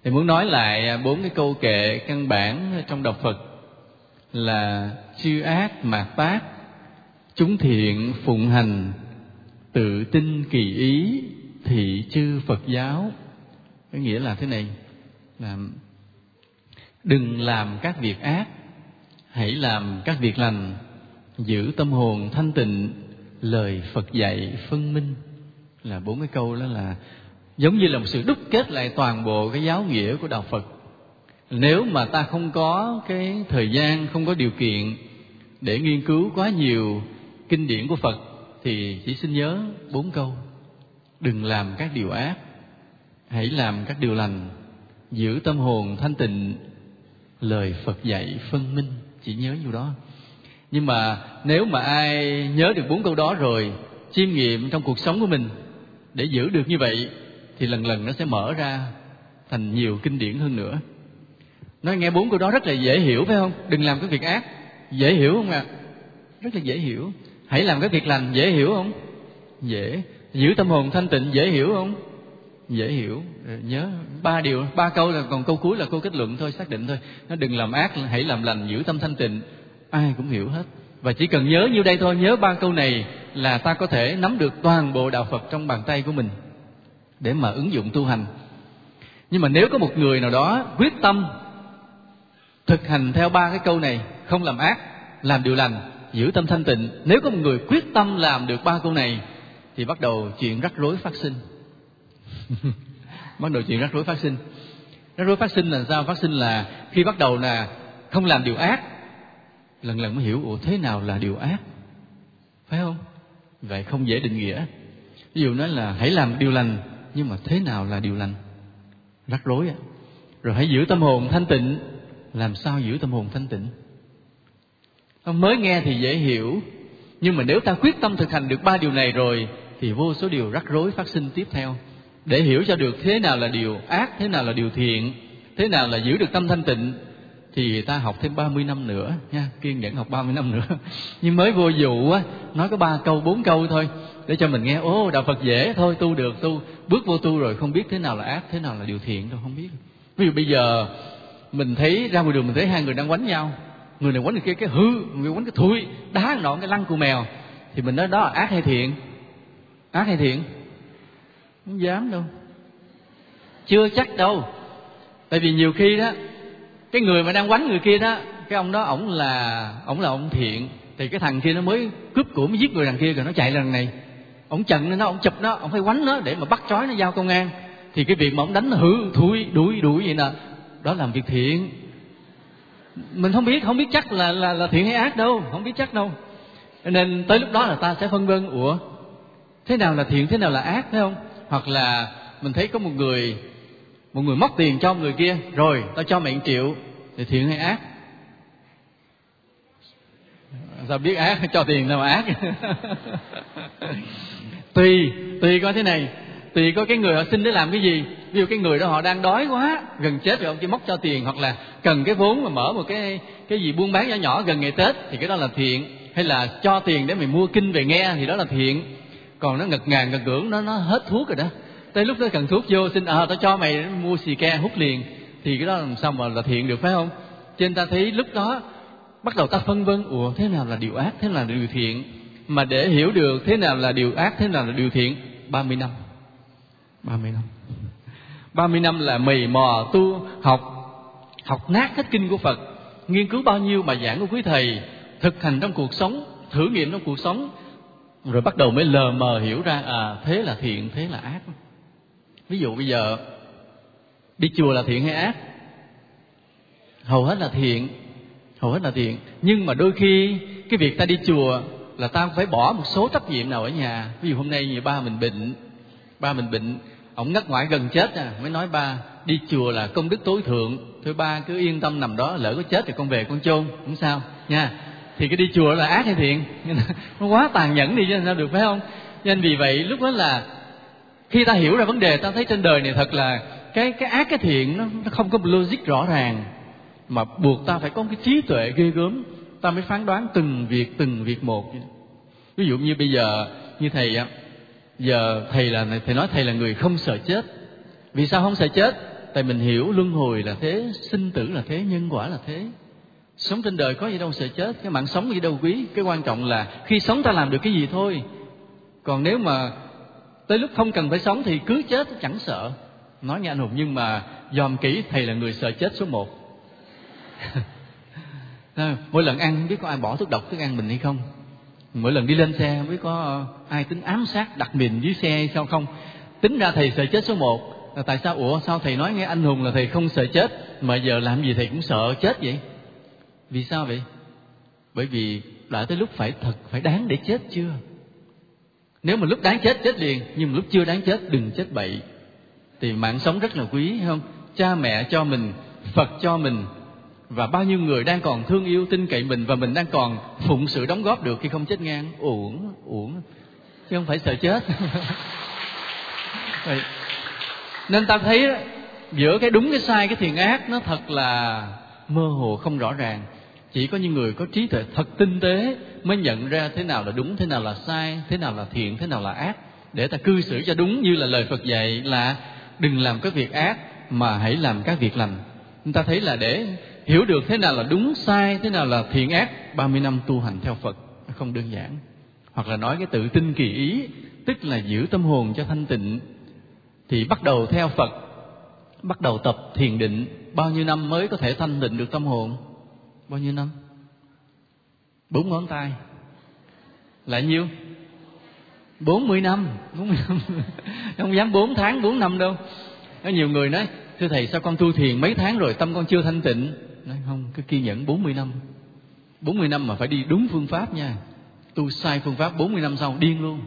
Thì muốn nói lại 4 cái câu kệ căn bản trong đạo Phật là chư ác mạt tác, chúng thiện phụng hành, tự tin kỳ ý, thị chư Phật giáo. Có nghĩa là thế này, là đừng làm các việc ác, hãy làm các việc lành, giữ tâm hồn thanh tịnh, lời Phật dạy phân minh. Là 4 cái câu đó là giống như là một sự đúc kết lại toàn bộ cái giáo nghĩa của đạo Phật. Nếu mà ta không có cái thời gian, không có điều kiện để nghiên cứu quá nhiều kinh điển của Phật, thì chỉ xin nhớ 4 câu: đừng làm các điều ác, hãy làm các điều lành, giữ tâm hồn thanh tịnh, lời Phật dạy phân minh. Chỉ nhớ nhiêu đó. Nhưng mà nếu mà ai nhớ được 4 câu đó rồi, chiêm nghiệm trong cuộc sống của mình để giữ được như vậy, thì lần lần nó sẽ mở ra thành nhiều kinh điển hơn nữa. Nói nghe 4 câu đó rất là dễ hiểu phải không? Đừng làm cái việc ác, dễ hiểu không ạ? Rất là dễ hiểu. Hãy làm cái việc lành, dễ hiểu không? Dễ. Giữ tâm hồn thanh tịnh, dễ hiểu không? Dễ hiểu. Nhớ 3 câu là, còn câu cuối là câu kết luận thôi, xác định thôi. Nó đừng làm ác, hãy làm lành, giữ tâm thanh tịnh. Ai cũng hiểu hết. Và chỉ cần nhớ nhiêu đây thôi, nhớ 3 câu này là ta có thể nắm được toàn bộ đạo Phật trong bàn tay của mình để mà ứng dụng tu hành. Nhưng mà nếu có một người nào đó quyết tâm thực hành theo 3 cái câu này, không làm ác, làm điều lành, giữ tâm thanh tịnh, nếu có một người quyết tâm làm được 3 câu này, thì bắt đầu chuyện rắc rối phát sinh. Bắt đầu chuyện rắc rối phát sinh. Rắc rối phát sinh là sao? Phát sinh là khi bắt đầu là không làm điều ác, lần lần mới hiểu ủa thế nào là điều ác, phải không? Vậy không dễ định nghĩa. Ví dụ nói là hãy làm điều lành, nhưng mà thế nào là điều lành? Rắc rối. Rồi hãy giữ tâm hồn thanh tịnh, làm sao giữ tâm hồn thanh tịnh? Mới nghe thì dễ hiểu, nhưng mà nếu ta quyết tâm thực hành được 3 điều này rồi thì vô số điều rắc rối phát sinh tiếp theo. Để hiểu cho được thế nào là điều ác, thế nào là điều thiện, thế nào là giữ được tâm thanh tịnh, thì ta học thêm 30 năm nữa nha, kiên nhẫn học 30 năm nữa. Nhưng mới vô vụ á, nói có 3 câu 4 câu thôi để cho mình nghe, ô đạo Phật dễ thôi, tu được, tu bước vô tu rồi không biết thế nào là ác, thế nào là điều thiện đâu, không biết. Ví dụ bây giờ mình thấy ra ngoài đường, mình thấy 2 người đang quánh nhau, người này quánh người kia cái hư, người quánh cái thui, đá nọ cái lăng cù mèo, thì mình nói đó là ác hay thiện? Ác hay thiện? Không dám đâu, chưa chắc đâu. Tại vì nhiều khi đó, cái người mà đang quánh người kia đó, cái ông đó ổng là ông thiện, thì cái thằng kia nó mới cướp của, mới giết người đằng kia rồi nó chạy ra đằng này, ổng chặn nó, ổng chụp nó, ổng phải quánh nó để mà bắt trói nó giao công an. Thì cái việc mà ổng đánh nó hư thui đuổi vậy nè, đó làm việc thiện. Mình không biết chắc là thiện hay ác đâu, không biết chắc đâu. Nên tới lúc đó là ta sẽ phân vân, ủa thế nào là thiện, thế nào là ác, thấy không? Hoặc là mình thấy có một người móc tiền cho người kia, rồi tao cho mày 1 triệu, thì thiện hay ác? Sao biết ác? Cho tiền nào mà ác? Tùy coi thế này, tùy coi cái người họ xin để làm cái gì. Ví dụ cái người đó họ đang đói quá, gần chết rồi, ông chỉ móc cho tiền, hoặc là cần cái vốn mà mở một cái gì buôn bán nhỏ nhỏ gần ngày Tết, thì cái đó là thiện. Hay là cho tiền để mày mua kinh về nghe, thì đó là thiện. Còn nó ngật ngàn ngật ngưỡng, nó hết thuốc rồi đó, tới lúc nó cần thuốc vô xin tao cho mày mua xì ke hút liền, thì cái đó làm sao mà là thiện được, phải không? Cho nên ta thấy lúc đó bắt đầu ta phân vân, ủa thế nào là điều ác, thế nào là điều thiện? Mà để hiểu được thế nào là điều ác, thế nào là điều thiện, 30 năm 30 năm là mày mò tu học nát hết kinh của Phật, nghiên cứu bao nhiêu bài giảng của quý thầy, thực hành trong cuộc sống, thử nghiệm trong cuộc sống, rồi bắt đầu mới lờ mờ hiểu ra thế là thiện, thế là ác. Ví dụ bây giờ đi chùa là thiện hay ác? Hầu hết là thiện. Nhưng mà đôi khi cái việc ta đi chùa là ta phải bỏ một số trách nhiệm nào ở nhà. Ví dụ hôm nay như ba mình bệnh, ổng ngất ngoại gần chết mới nói ba đi chùa là công đức tối thượng, thôi ba cứ yên tâm nằm đó, lỡ có chết thì con về con chôn, không sao nha. Thì cái đi chùa là ác hay thiện? Nó quá tàn nhẫn đi chứ sao được, phải không? Nên vì vậy lúc đó là khi ta hiểu ra vấn đề, ta thấy trên đời này thật là cái ác cái thiện nó không có logic rõ ràng, mà buộc ta phải có cái trí tuệ ghê gớm, ta mới phán đoán từng việc một. Ví dụ như bây giờ như thầy á, giờ thầy nói thầy là người không sợ chết. Vì sao không sợ chết? Tại mình hiểu luân hồi là thế, sinh tử là thế, nhân quả là thế. Sống trên đời có gì đâu sợ chết, cái mạng sống gì đâu quý. Cái quan trọng là khi sống ta làm được cái gì thôi. Còn nếu mà tới lúc không cần phải sống thì cứ chết chẳng sợ. Nói nghe anh Hùng, nhưng mà dòm kỹ thầy là người sợ chết số 1. Mỗi lần ăn không biết có ai bỏ thuốc độc thức ăn mình hay không. Mỗi lần đi lên xe không biết có ai tính ám sát đặt mình dưới xe hay sao không. Tính ra thầy sợ chết số 1. Là tại sao? Ủa sao thầy nói nghe anh Hùng là thầy không sợ chết, mà giờ làm gì thầy cũng sợ chết vậy? Vì sao vậy? Bởi vì đã tới lúc phải đáng để chết chưa? Nếu mà lúc đáng chết chết liền, nhưng mà lúc chưa đáng chết đừng chết bậy. Thì mạng sống rất là quý, hay không? Cha mẹ cho mình, Phật cho mình, và bao nhiêu người đang còn thương yêu tin cậy mình, và mình đang còn phụng sự đóng góp được khi không chết ngang. Uổng chứ không phải sợ chết. Nên ta thấy giữa cái đúng cái sai, cái thiện ác nó thật là mơ hồ không rõ ràng. Chỉ có những người có trí tuệ thật tinh tế mới nhận ra thế nào là đúng, thế nào là sai, thế nào là thiện, thế nào là ác, để ta cư xử cho đúng. Như là lời Phật dạy là đừng làm các việc ác mà hãy làm các việc lành. Chúng ta thấy là để hiểu được thế nào là đúng sai, thế nào là thiện ác, 30 năm tu hành theo Phật không đơn giản. Hoặc là nói cái tự tin kỳ ý, tức là giữ tâm hồn cho thanh tịnh, thì bắt đầu theo Phật, bắt đầu tập thiền định. Bao nhiêu năm mới có thể thanh tịnh được tâm hồn? Bao nhiêu năm? 4 ngón tay là nhiêu? 40 năm. Không dám 4 tháng, 4 năm đâu. Có nhiều người nói, thưa thầy sao con tu thiền mấy tháng rồi tâm con chưa thanh tịnh? Nói không, cứ kiên nhẫn 40 năm. 40 năm mà phải đi đúng phương pháp nha. Tu sai phương pháp 40 năm sau điên luôn.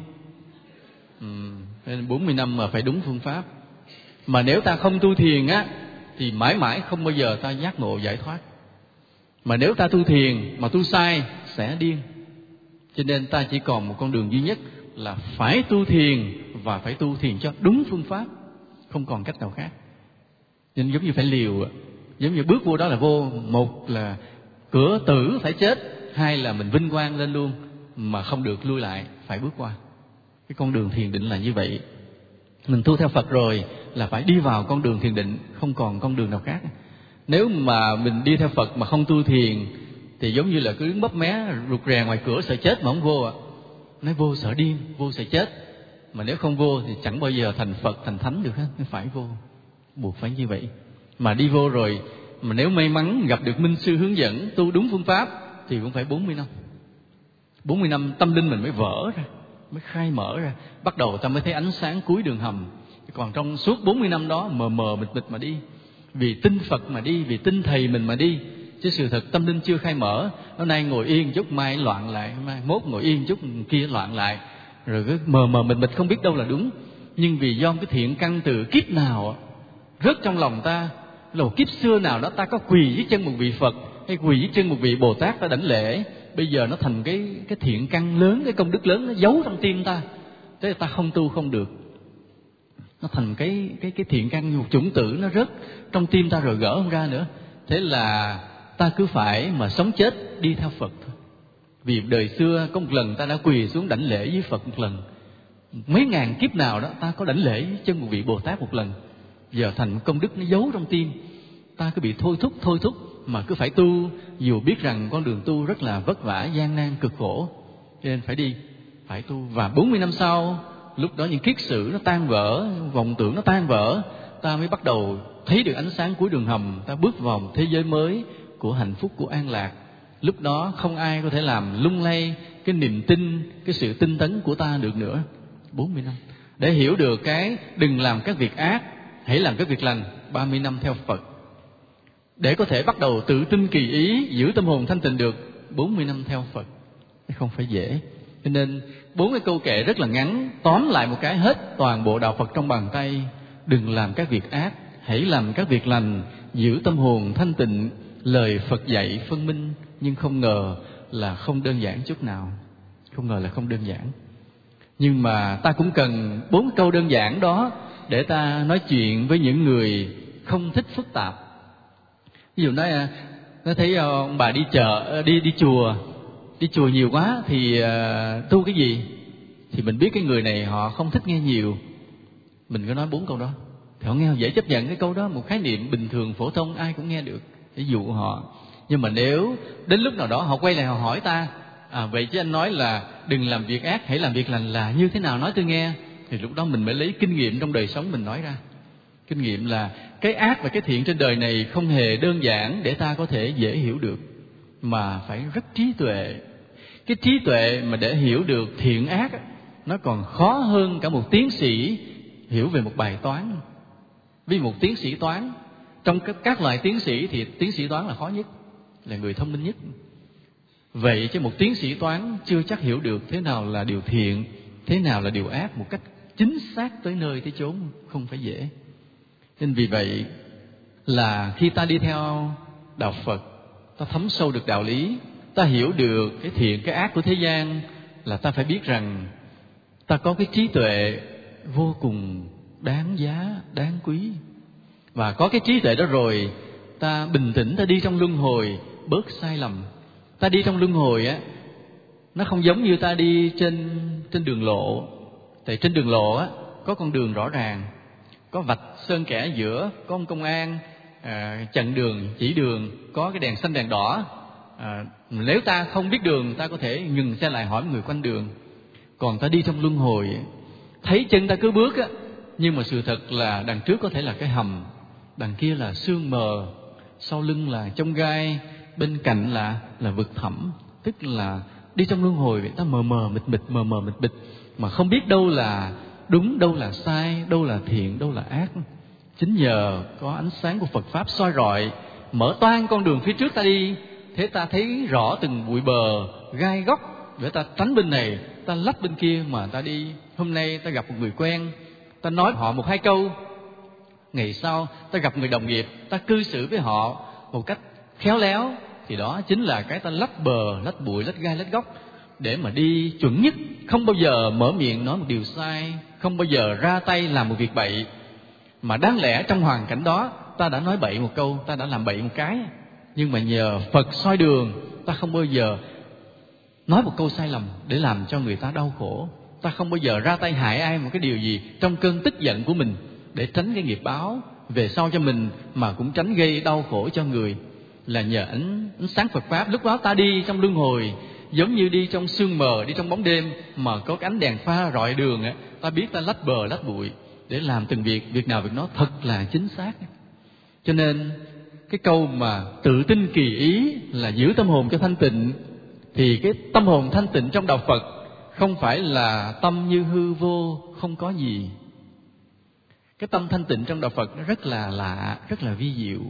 Nên 40 năm mà phải đúng phương pháp. Mà nếu ta không tu thiền á, thì mãi mãi không bao giờ ta giác ngộ giải thoát. Mà nếu ta tu thiền mà tu sai sẽ điên. Cho nên ta chỉ còn một con đường duy nhất là phải tu thiền, và phải tu thiền cho đúng phương pháp, không còn cách nào khác. Nên giống như phải liều, giống như bước vô đó là vô. Một là cửa tử phải chết, hai là mình vinh quang lên luôn mà không được lui lại, phải bước qua. Cái con đường thiền định là như vậy. Mình tu theo Phật rồi là phải đi vào con đường thiền định, không còn con đường nào khác. Nếu mà mình đi theo Phật mà không tu thiền thì giống như là cứ đứng bấp mé rụt rè ngoài cửa sợ chết mà không vô ạ. Nói vô sợ điên, vô sợ chết. Mà nếu không vô thì chẳng bao giờ thành Phật, thành Thánh được hết. Phải vô, buộc phải như vậy. Mà đi vô rồi, mà nếu may mắn gặp được minh sư hướng dẫn tu đúng phương pháp thì cũng phải 40 năm. 40 năm tâm linh mình mới vỡ ra, mới khai mở ra. Bắt đầu ta mới thấy ánh sáng cuối đường hầm. Còn trong suốt 40 năm đó mờ mờ mịt mịt mà đi. Vì tin Phật mà đi, vì tin thầy mình mà đi. Chứ sự thật tâm linh chưa khai mở. Hôm nay ngồi yên chút, mai loạn lại, mai mốt ngồi yên chút, kia loạn lại. Rồi cứ mờ mờ mịt mịt không biết đâu là đúng. Nhưng vì do cái thiện căn từ kiếp nào rớt trong lòng ta, là một kiếp xưa nào đó ta có quỳ dưới chân một vị Phật hay quỳ dưới chân một vị Bồ Tát ta đảnh lễ, bây giờ nó thành cái thiện căn lớn, cái công đức lớn, nó giấu trong tim ta. Thế là ta không tu không được. Nó thành cái thiện căn, một chủng tử nó rớt trong tim ta rồi gỡ không ra nữa. Thế là ta cứ phải mà sống chết đi theo Phật thôi. Vì đời xưa có một lần ta đã quỳ xuống đảnh lễ với Phật một lần. Mấy ngàn kiếp nào đó ta có đảnh lễ chân một vị Bồ Tát một lần. Giờ thành công đức nó giấu trong tim. Ta cứ bị thôi thúc mà cứ phải tu, dù biết rằng con đường tu rất là vất vả, gian nan, cực khổ. Cho nên phải đi, phải tu. Và 40 năm sau, lúc đó những kiết sử nó tan vỡ, vọng tưởng nó tan vỡ, ta mới bắt đầu thấy được ánh sáng cuối đường hầm. Ta bước vào một thế giới mới của hạnh phúc, của an lạc. Lúc đó không ai có thể làm lung lay cái niềm tin, cái sự tinh tấn của ta được nữa. 40 năm để hiểu được cái đừng làm các việc ác, hãy làm các việc lành. 30 năm theo Phật để có thể bắt đầu tự tin kỳ ý, giữ tâm hồn thanh tịnh được. 40 năm theo Phật không phải dễ. Cho nên 4 cái câu kệ rất là ngắn, tóm lại một cái hết toàn bộ đạo Phật trong bàn tay. Đừng làm các việc ác, hãy làm các việc lành, giữ tâm hồn thanh tịnh. Lời Phật dạy phân minh, nhưng không ngờ là không đơn giản chút nào. Không ngờ là không đơn giản. Nhưng mà ta cũng cần 4 câu đơn giản đó để ta nói chuyện với những người không thích phức tạp. Ví dụ nói thấy ông bà đi chợ, đi chùa nhiều quá thì tu cái gì? Thì mình biết cái người này họ không thích nghe nhiều. Mình có nói 4 câu đó. Thì họ nghe dễ chấp nhận cái câu đó, một khái niệm bình thường phổ thông ai cũng nghe được để dụ họ. Nhưng mà nếu đến lúc nào đó họ quay lại họ hỏi ta, vậy chứ anh nói là đừng làm việc ác, hãy làm việc lành là như thế nào, nói tôi nghe. Thì lúc đó mình mới lấy kinh nghiệm trong đời sống mình nói ra. Kinh nghiệm là cái ác và cái thiện trên đời này không hề đơn giản để ta có thể dễ hiểu được, mà phải rất trí tuệ. Cái trí tuệ mà để hiểu được thiện ác nó còn khó hơn cả một tiến sĩ hiểu về một bài toán. Vì một tiến sĩ toán, trong các loại tiến sĩ thì tiến sĩ toán là khó nhất, là người thông minh nhất. Vậy chứ một tiến sĩ toán chưa chắc hiểu được thế nào là điều thiện, thế nào là điều ác một cách chính xác tới nơi tới chốn, không phải dễ. Nên vì vậy là khi ta đi theo đạo Phật, ta thấm sâu được đạo lý, ta hiểu được cái thiện cái ác của thế gian, là ta phải biết rằng ta có cái trí tuệ vô cùng đáng giá, đáng quý. Và có cái trí tuệ đó rồi, ta bình tĩnh, ta đi trong luân hồi, bớt sai lầm. Ta đi trong luân hồi á, nó không giống như ta đi trên đường lộ. Tại trên đường lộ á, có con đường rõ ràng, có vạch sơn kẻ giữa, có ông công an chặn đường, chỉ đường, có cái đèn xanh đèn đỏ. Nếu ta không biết đường, ta có thể ngừng xe lại hỏi người quanh đường. Còn ta đi trong luân hồi, thấy chân ta cứ bước á, nhưng mà sự thật là đằng trước có thể là cái hầm, đằng kia là sương mờ, sau lưng là chông gai, bên cạnh là vực thẳm. Tức là đi trong luân hồi ta mờ mờ mịt mịt, mà không biết đâu là đúng, đâu là sai, đâu là thiện, đâu là ác. Chính nhờ có ánh sáng của Phật Pháp soi rọi, mở toang con đường phía trước ta đi, thế ta thấy rõ từng bụi bờ, gai góc, để ta tránh bên này, ta lách bên kia mà ta đi. Hôm nay ta gặp một người quen, ta nói họ một hai câu, ngày sau ta gặp người đồng nghiệp, ta cư xử với họ một cách khéo léo, thì đó chính là cái ta lách bờ, lách bụi, lách gai, lách góc để mà đi chuẩn nhất. Không bao giờ mở miệng nói một điều sai, không bao giờ ra tay làm một việc bậy. Mà đáng lẽ trong hoàn cảnh đó ta đã nói bậy một câu, ta đã làm bậy một cái, nhưng mà nhờ Phật soi đường, ta không bao giờ nói một câu sai lầm để làm cho người ta đau khổ. Ta không bao giờ ra tay hại ai một cái điều gì trong cơn tức giận của mình, để tránh cái nghiệp báo về sau cho mình, mà cũng tránh gây đau khổ cho người. Là nhờ ánh sáng Phật Pháp, lúc đó ta đi trong luân hồi giống như đi trong sương mờ, đi trong bóng đêm, mà có cái ánh đèn pha rọi đường, ta biết ta lách bờ lách bụi để làm từng việc nào việc nó thật là chính xác. Cho nên cái câu mà tự tin kỳ ý là giữ tâm hồn cho thanh tịnh, thì cái tâm hồn thanh tịnh trong đạo Phật không phải là tâm như hư vô, không có gì. Cái tâm thanh tịnh trong đạo Phật nó rất là lạ, rất là vi diệu.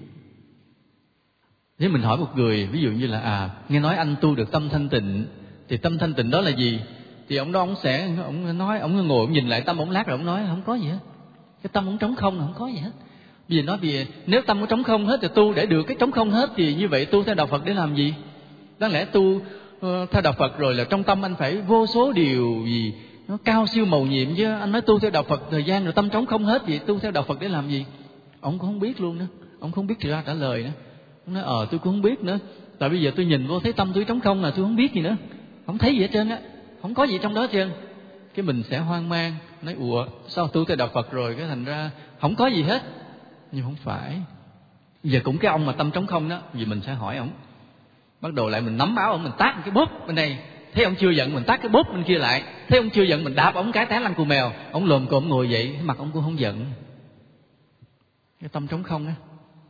Nếu mình hỏi một người, ví dụ như là nghe nói anh tu được tâm thanh tịnh, thì tâm thanh tịnh đó là gì? Thì ông đó ông nói, ông ngồi ông nhìn lại tâm ông lát rồi ông nói không có gì hết. Cái tâm ông trống không, không có gì hết. Bây giờ nói vì nếu tâm ông trống không hết thì tu để được cái trống không hết, thì như vậy tu theo đạo Phật để làm gì? Đáng lẽ tu theo đạo Phật rồi là trong tâm anh phải vô số điều gì nó cao siêu mầu nhiệm chứ. Anh nói tu theo đạo Phật thời gian rồi tâm trống không hết, vậy tu theo đạo Phật để làm gì? Ông cũng không biết luôn nữa, ông không biết ra trả lời nữa. Ông nói tôi cũng không biết nữa, tại bây giờ tôi nhìn vô thấy tâm tôi trống không là tôi không biết gì nữa, không thấy gì hết trơn á, không có gì trong đó hết trơn. Cái mình sẽ hoang mang, nói sao tu theo đạo Phật rồi cái thành ra không có gì hết. Nhưng không phải. Giờ cũng cái ông mà tâm trống không đó, vì mình sẽ hỏi ông, bắt đầu lại mình nắm áo ông, mình tát cái bóp bên đây, thấy ông chưa giận mình tát cái bóp bên kia lại, thấy ông chưa giận mình đạp ông cái té lăn cù mèo. Ông lồm cồm ngồi dậy, mặt ông cũng không giận. Cái tâm trống không á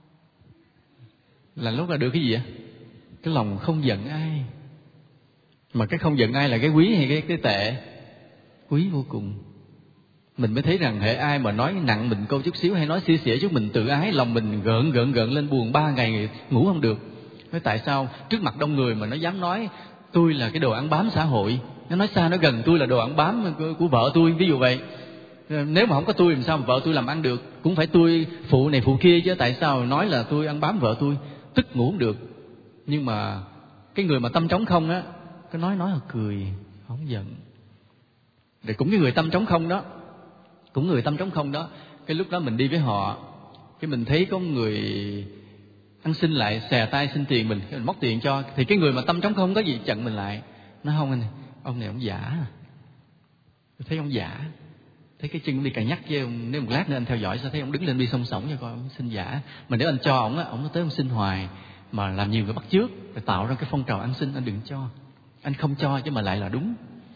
là lúc là được cái gì ạ? Cái lòng không giận ai. Mà cái không giận ai là cái quý hay cái tệ? Quý vô cùng. Mình mới thấy rằng hệ ai mà nói nặng mình câu chút xíu hay nói xia xỉa chút mình tự ái, lòng mình gợn lên buồn 3 ngày ngủ không được. Nói tại sao trước mặt đông người mà nó dám nói tôi là cái đồ ăn bám xã hội, nó nói xa nó gần tôi là đồ ăn bám của vợ tôi, ví dụ vậy. Nếu mà không có tôi làm sao mà vợ tôi làm ăn được, cũng phải tôi phụ này phụ kia chứ, tại sao nói là tôi ăn bám vợ tôi, tức ngủ không được. Nhưng mà cái người mà tâm trống không á, cái nói là cười, không giận. Rồi cũng cái người tâm trống không đó, cái lúc đó mình đi với họ, cái mình thấy có người ăn xin lại xè tay xin tiền mình móc tiền cho, thì cái người mà tâm trống không có gì chặn mình lại, nói không anh, ông này ông giả, tôi thấy ông giả. thấy cái chân đi cà nhắc với ông, nếu một lát nữa anh theo dõi sẽ thấy ông đứng lên đi song sổng cho coi ông xin giả. Mà nếu anh cho ông á, ông nó tới ông xin hoài, mà làm nhiều người bắt chước, rồi tạo ra cái phong trào ăn xin, anh đừng cho. Anh không cho chứ mà lại là đúng.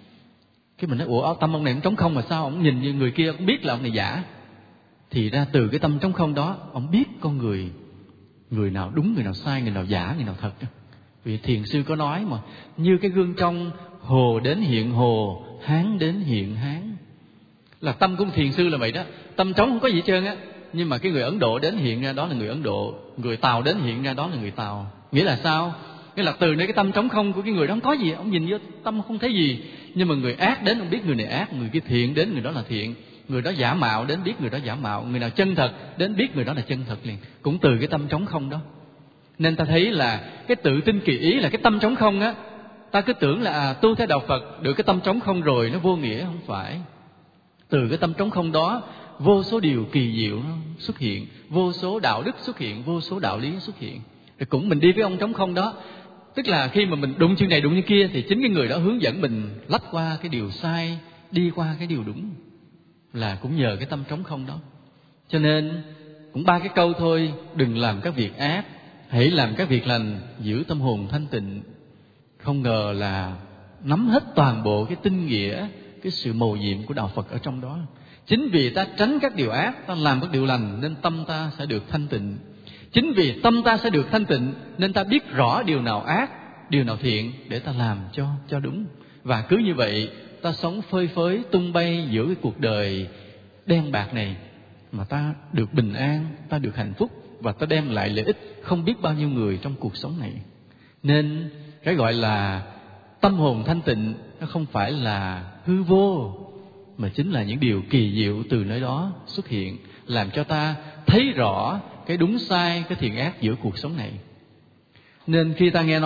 Cái mình nói ủa tâm ông này cũng trống không mà sao ông nhìn như người kia cũng biết là ông này giả. Thì ra từ cái tâm trống không đó, ông biết con người, người nào đúng, người nào sai, người nào giả, người nào thật. Vì thiền sư có nói mà, như cái gương trong, hồ đến hiện hồ, hán đến hiện hán. Là tâm của thiền sư là vậy đó. Tâm trống không có gì hết trơn á, nhưng mà cái người Ấn Độ đến hiện ra đó là người Ấn Độ, người Tàu đến hiện ra đó là người Tàu. Nghĩa là sao? Nghĩa là từ nơi cái tâm trống không của cái người đó không có gì, ông nhìn vô tâm không thấy gì. Nhưng mà người ác đến ông biết người này ác, người kia thiện đến người đó là thiện, người đó giả mạo đến biết người đó giả mạo, người nào chân thật đến biết người đó là chân thật liền. Cũng từ cái tâm trống không đó. Nên ta thấy là cái tự tin kỳ ý là cái tâm trống không á. Ta cứ tưởng là tu theo đạo Phật được cái tâm trống không rồi nó vô nghĩa, không phải. Từ cái tâm trống không đó, vô số điều kỳ diệu nó xuất hiện, vô số đạo đức xuất hiện, vô số đạo lý xuất hiện. Rồi cũng mình đi với ông trống không đó, tức là khi mà mình đụng chuyện này đụng chuyện kia thì chính cái người đó hướng dẫn mình lách qua cái điều sai, đi qua cái điều đúng, là cũng nhờ cái tâm trống không đó. Cho nên cũng 3 cái câu thôi: đừng làm các việc ác, hãy làm các việc lành, giữ tâm hồn thanh tịnh. Không ngờ là nắm hết toàn bộ cái tinh nghĩa, cái sự mầu nhiệm của đạo Phật ở trong đó. Chính vì ta tránh các điều ác, ta làm các điều lành, nên tâm ta sẽ được thanh tịnh. Chính vì tâm ta sẽ được thanh tịnh nên ta biết rõ điều nào ác, điều nào thiện để ta làm cho đúng. Và cứ như vậy ta sống phơi phới tung bay giữa cái cuộc đời đen bạc này, mà ta được bình an, ta được hạnh phúc, và ta đem lại lợi ích không biết bao nhiêu người trong cuộc sống này. Nên cái gọi là tâm hồn thanh tịnh nó không phải là hư vô, mà chính là những điều kỳ diệu từ nơi đó xuất hiện, làm cho ta thấy rõ cái đúng sai, cái thiện ác giữa cuộc sống này. Nên khi ta nghe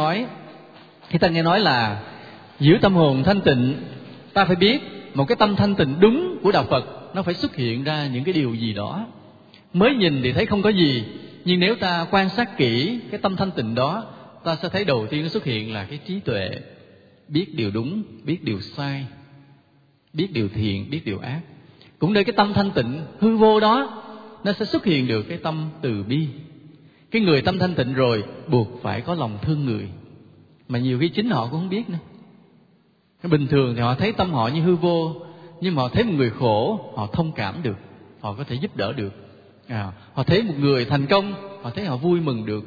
nói là giữ tâm hồn thanh tịnh, ta phải biết một cái tâm thanh tịnh đúng của đạo Phật nó phải xuất hiện ra những cái điều gì đó. Mới nhìn thì thấy không có gì, nhưng nếu ta quan sát kỹ cái tâm thanh tịnh đó, ta sẽ thấy đầu tiên nó xuất hiện là cái trí tuệ, biết điều đúng, biết điều sai, biết điều thiện, biết điều ác. Cũng nơi cái tâm thanh tịnh hư vô đó, nó sẽ xuất hiện được cái tâm từ bi. Cái người tâm thanh tịnh rồi buộc phải có lòng thương người, mà nhiều khi chính họ cũng không biết nữa. Bình thường thì họ thấy tâm họ như hư vô, nhưng mà họ thấy một người khổ, họ thông cảm được, họ có thể giúp đỡ được. Họ thấy một người thành công, họ thấy họ vui mừng được.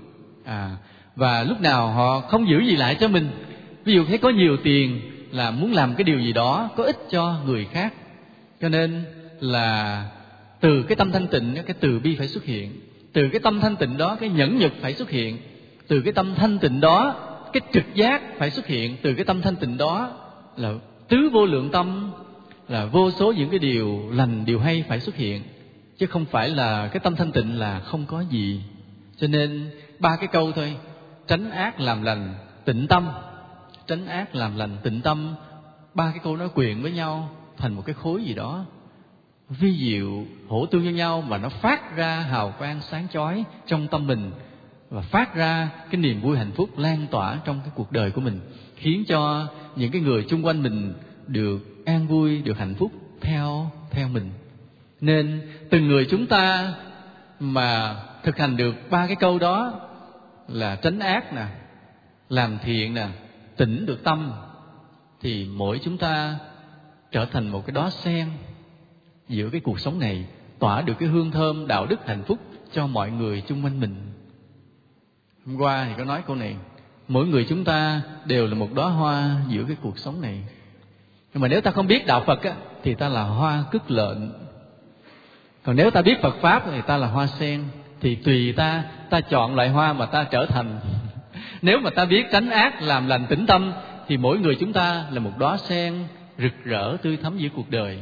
Và lúc nào họ không giữ gì lại cho mình. Ví dụ thấy có nhiều tiền là muốn làm cái điều gì đó có ích cho người khác. Cho nên là từ cái tâm thanh tịnh, cái từ bi phải xuất hiện. Từ cái tâm thanh tịnh đó, cái nhẫn nhục phải xuất hiện. Từ cái tâm thanh tịnh đó, cái trực giác phải xuất hiện. Từ cái tâm thanh tịnh đó là tứ vô lượng tâm, là vô số những cái điều lành, điều hay phải xuất hiện. Chứ không phải là cái tâm thanh tịnh là không có gì. Cho nên 3 cái câu thôi: tránh ác làm lành, tịnh tâm. Tránh ác làm lành, tịnh tâm. 3 cái câu nói quyện với nhau thành một cái khối gì đó vi diệu, hỗ tương cho nhau, mà nó phát ra hào quang sáng chói trong tâm mình, và phát ra cái niềm vui hạnh phúc lan tỏa trong cái cuộc đời của mình, khiến cho những cái người chung quanh mình được an vui, được hạnh phúc theo mình. Nên từng người chúng ta mà thực hành được 3 cái câu đó là tránh ác nè, làm thiện nè, tĩnh được tâm, thì mỗi chúng ta trở thành một cái đóa sen giữa cái cuộc sống này, tỏa được cái hương thơm đạo đức hạnh phúc cho mọi người chung quanh mình. Hôm qua thì có nói câu này: mỗi người chúng ta đều là một đóa hoa giữa cái cuộc sống này. Nhưng mà nếu ta không biết đạo Phật á, thì ta là hoa cứt lợn. Còn nếu ta biết Phật Pháp thì ta là hoa sen. Thì tùy ta chọn loại hoa mà ta trở thành. Nếu mà ta biết tránh ác, làm lành, tĩnh tâm, thì mỗi người chúng ta là một đóa sen rực rỡ tươi thắm giữa cuộc đời,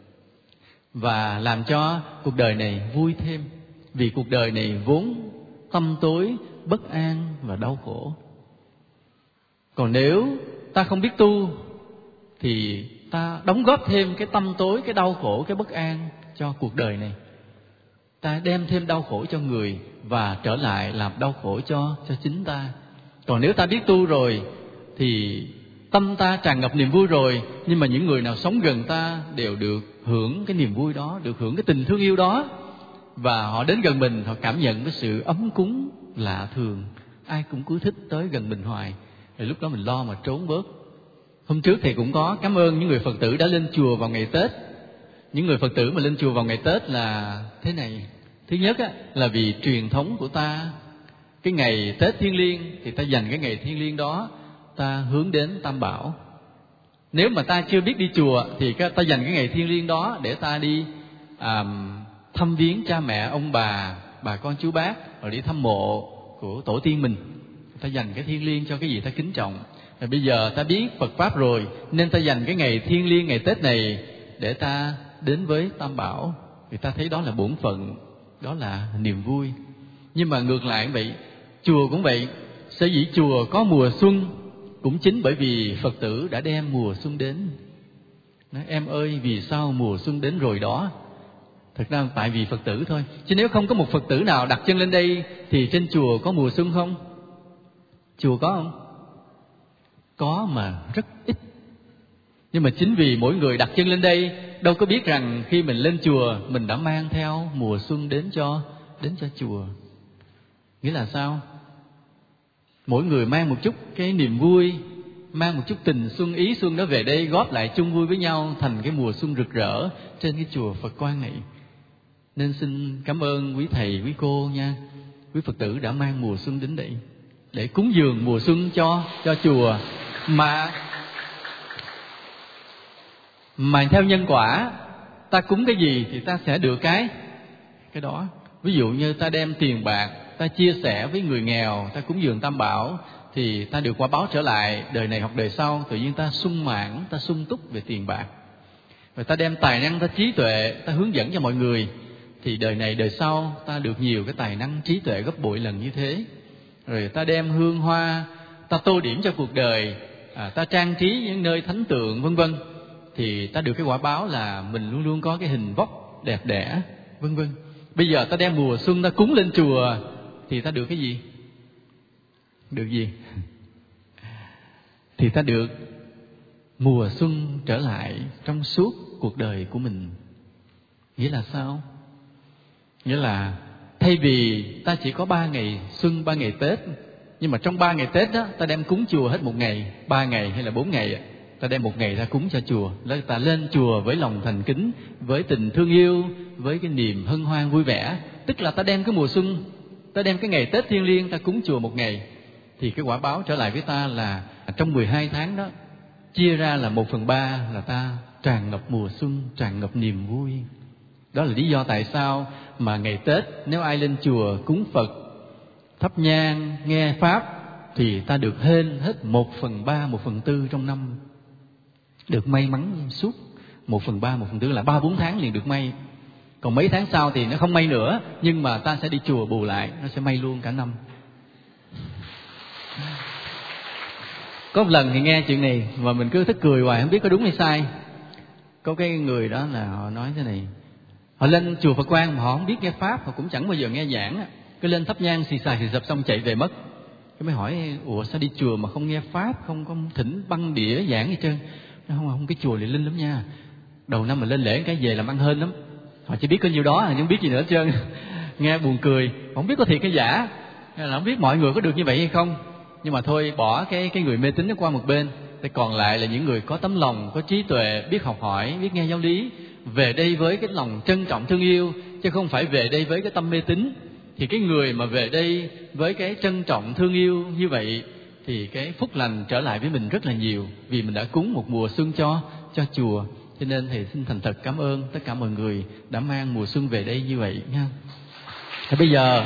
và làm cho cuộc đời này vui thêm. Vì cuộc đời này vốn tăm tối, bất an và đau khổ. Còn nếu ta không biết tu thì ta đóng góp thêm cái tăm tối, cái đau khổ, cái bất an cho cuộc đời này. Ta đem thêm đau khổ cho người và trở lại làm đau khổ cho chính ta. Còn nếu ta biết tu rồi thì tâm ta tràn ngập niềm vui rồi, nhưng mà những người nào sống gần ta đều được hưởng cái niềm vui đó, được hưởng cái tình thương yêu đó. Và họ đến gần mình, họ cảm nhận cái sự ấm cúng lạ thường. Ai cũng cứ thích tới gần mình hoài, rồi lúc đó mình lo mà trốn bớt. Hôm trước thì cũng có cảm ơn những người Phật tử đã lên chùa vào ngày Tết. Những người Phật tử mà lên chùa vào ngày Tết là thế này. Thứ nhất á, là vì truyền thống của ta, cái ngày Tết thiêng liêng thì ta dành cái ngày thiêng liêng đó ta hướng đến Tam Bảo. Nếu mà ta chưa biết đi chùa thì ta dành cái ngày thiêng liêng đó để ta đi thăm viếng cha mẹ, ông bà con chú bác, rồi đi thăm mộ của tổ tiên mình. Ta dành cái thiêng liêng cho cái gì ta kính trọng. Rồi bây giờ ta biết Phật Pháp rồi, nên ta dành cái ngày thiêng liêng, ngày Tết này để ta đến với Tam Bảo. Thì ta thấy đó là bổn phận, đó là niềm vui. Nhưng mà ngược lại vậy, chùa cũng vậy. Sở dĩ chùa có mùa xuân cũng chính bởi vì Phật tử đã đem mùa xuân đến. Nói, em ơi vì sao mùa xuân đến rồi đó. Thực ra tại vì Phật tử thôi. Chứ nếu không có một Phật tử nào đặt chân lên đây thì trên chùa có mùa xuân không? Chùa có không? Có mà rất ít. Nhưng mà chính vì mỗi người đặt chân lên đây đâu có biết rằng khi mình lên chùa mình đã mang theo mùa xuân đến cho chùa. Nghĩa là sao? Mỗi người mang một chút cái niềm vui, mang một chút tình xuân, ý xuân đó về đây, góp lại chung vui với nhau thành cái mùa xuân rực rỡ trên cái chùa Phật Quang này. Nên xin cảm ơn quý thầy, quý cô nha, quý Phật tử đã mang mùa xuân đến đây để cúng dường mùa xuân cho chùa. Mà theo nhân quả, ta cúng cái gì thì ta sẽ được cái đó. Ví dụ như ta đem tiền bạc, ta chia sẻ với người nghèo, ta cúng dường Tam Bảo, thì ta được quả báo trở lại đời này hoặc đời sau. Tự nhiên ta sung mãn, ta sung túc về tiền bạc. Rồi ta đem tài năng, ta trí tuệ, ta hướng dẫn cho mọi người, thì đời này đời sau ta được nhiều cái tài năng trí tuệ gấp bội lần như thế. Rồi ta đem hương hoa, ta tô điểm cho cuộc đời, ta trang trí những nơi thánh tượng vân vân, thì ta được cái quả báo là mình luôn luôn có cái hình vóc đẹp đẽ vân vân. Bây giờ ta đem mùa xuân ta cúng lên chùa thì ta được cái gì? Được gì? Thì ta được mùa xuân trở lại trong suốt cuộc đời của mình. Nghĩa là sao? Nghĩa là thay vì ta chỉ có 3 ngày xuân, 3 ngày Tết, nhưng mà trong 3 ngày Tết đó ta đem cúng chùa hết một ngày, 3 ngày hay là 4 ngày, ta đem một ngày ra cúng cho chùa. Ta lên chùa với lòng thành kính, với tình thương yêu, với cái niềm hân hoan vui vẻ. Tức là ta đem cái mùa xuân, ta đem cái ngày Tết thiêng liêng, ta cúng chùa một ngày, thì cái quả báo trở lại với ta là trong 12 tháng đó, chia ra là 1/3 là ta tràn ngập mùa xuân, tràn ngập niềm vui. Đó là lý do tại sao mà ngày Tết nếu ai lên chùa cúng Phật, thắp nhang, nghe Pháp thì ta được hên hết 1/3, 1/4 trong năm. Được may mắn suốt 1/3, 1/4 là 3-4 tháng liền được may. Còn mấy tháng sau thì nó không may nữa, nhưng mà ta sẽ đi chùa bù lại, nó sẽ may luôn cả năm. Có một lần thì nghe chuyện này mà mình cứ thích cười hoài, không biết có đúng hay sai. Có cái người đó là họ nói thế này, họ lên chùa Phật Quang mà họ không biết nghe Pháp, họ cũng chẳng bao giờ nghe giảng, cứ lên thắp nhang xì xà xì dập xong chạy về mất. Cái mới hỏi, ủa sao đi chùa mà không nghe Pháp, không có thỉnh băng đĩa giảng gì trơn? Không, cái chùa liền linh lắm nha. Đầu năm mà lên lễ cái về làm ăn hên lắm. Họ chỉ biết có nhiêu đó, nhưng biết gì nữa hết trơn. Nghe buồn cười, không biết có thiệt hay giả, là không biết mọi người có được như vậy hay không. Nhưng mà thôi, bỏ cái người mê tín nó qua một bên, thì còn lại là những người có tấm lòng, có trí tuệ, biết học hỏi, biết nghe giáo lý, về đây với cái lòng trân trọng thương yêu, chứ không phải về đây với cái tâm mê tín. Thì cái người mà về đây với cái trân trọng thương yêu như vậy thì cái phúc lành trở lại với mình rất là nhiều, vì mình đã cúng một mùa xuân cho chùa. Cho nên thầy xin thành thật cảm ơn tất cả mọi người đã mang mùa xuân về đây như vậy nha. Thì bây giờ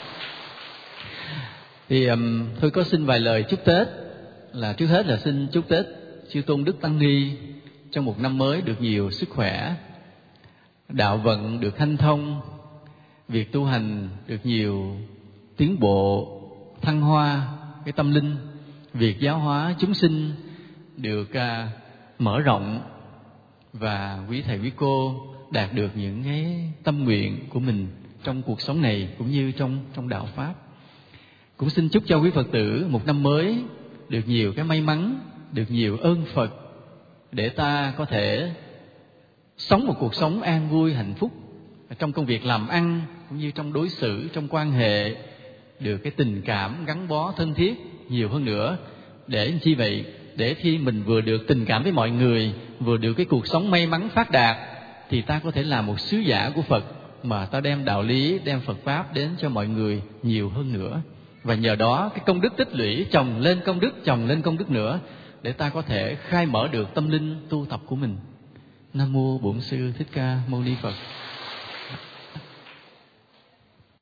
thì tôi có xin vài lời chúc Tết. Là trước hết là xin chúc Tết Chư Tôn Đức Tăng Ni trong một năm mới được nhiều sức khỏe, đạo vận được hanh thông, việc tu hành được nhiều tiến bộ, thăng hoa cái tâm linh, việc giáo hóa chúng sinh được mở rộng, và quý thầy quý cô đạt được những cái tâm nguyện của mình trong cuộc sống này cũng như trong đạo Pháp. Cũng xin chúc cho quý Phật tử một năm mới được nhiều cái may mắn, được nhiều ơn Phật, để ta có thể sống một cuộc sống an vui, hạnh phúc trong công việc làm ăn, cũng như trong đối xử, trong quan hệ, được cái tình cảm gắn bó thân thiết nhiều hơn nữa. Để chi vậy? Để khi mình vừa được tình cảm với mọi người, vừa được cái cuộc sống may mắn phát đạt, thì ta có thể là một sứ giả của Phật, mà ta đem đạo lý, đem Phật Pháp đến cho mọi người nhiều hơn nữa. Và nhờ đó cái công đức tích lũy chồng lên công đức, chồng lên công đức nữa, để ta có thể khai mở được tâm linh tu tập của mình. Nam mô Bổn Sư Thích Ca Mâu Ni Phật.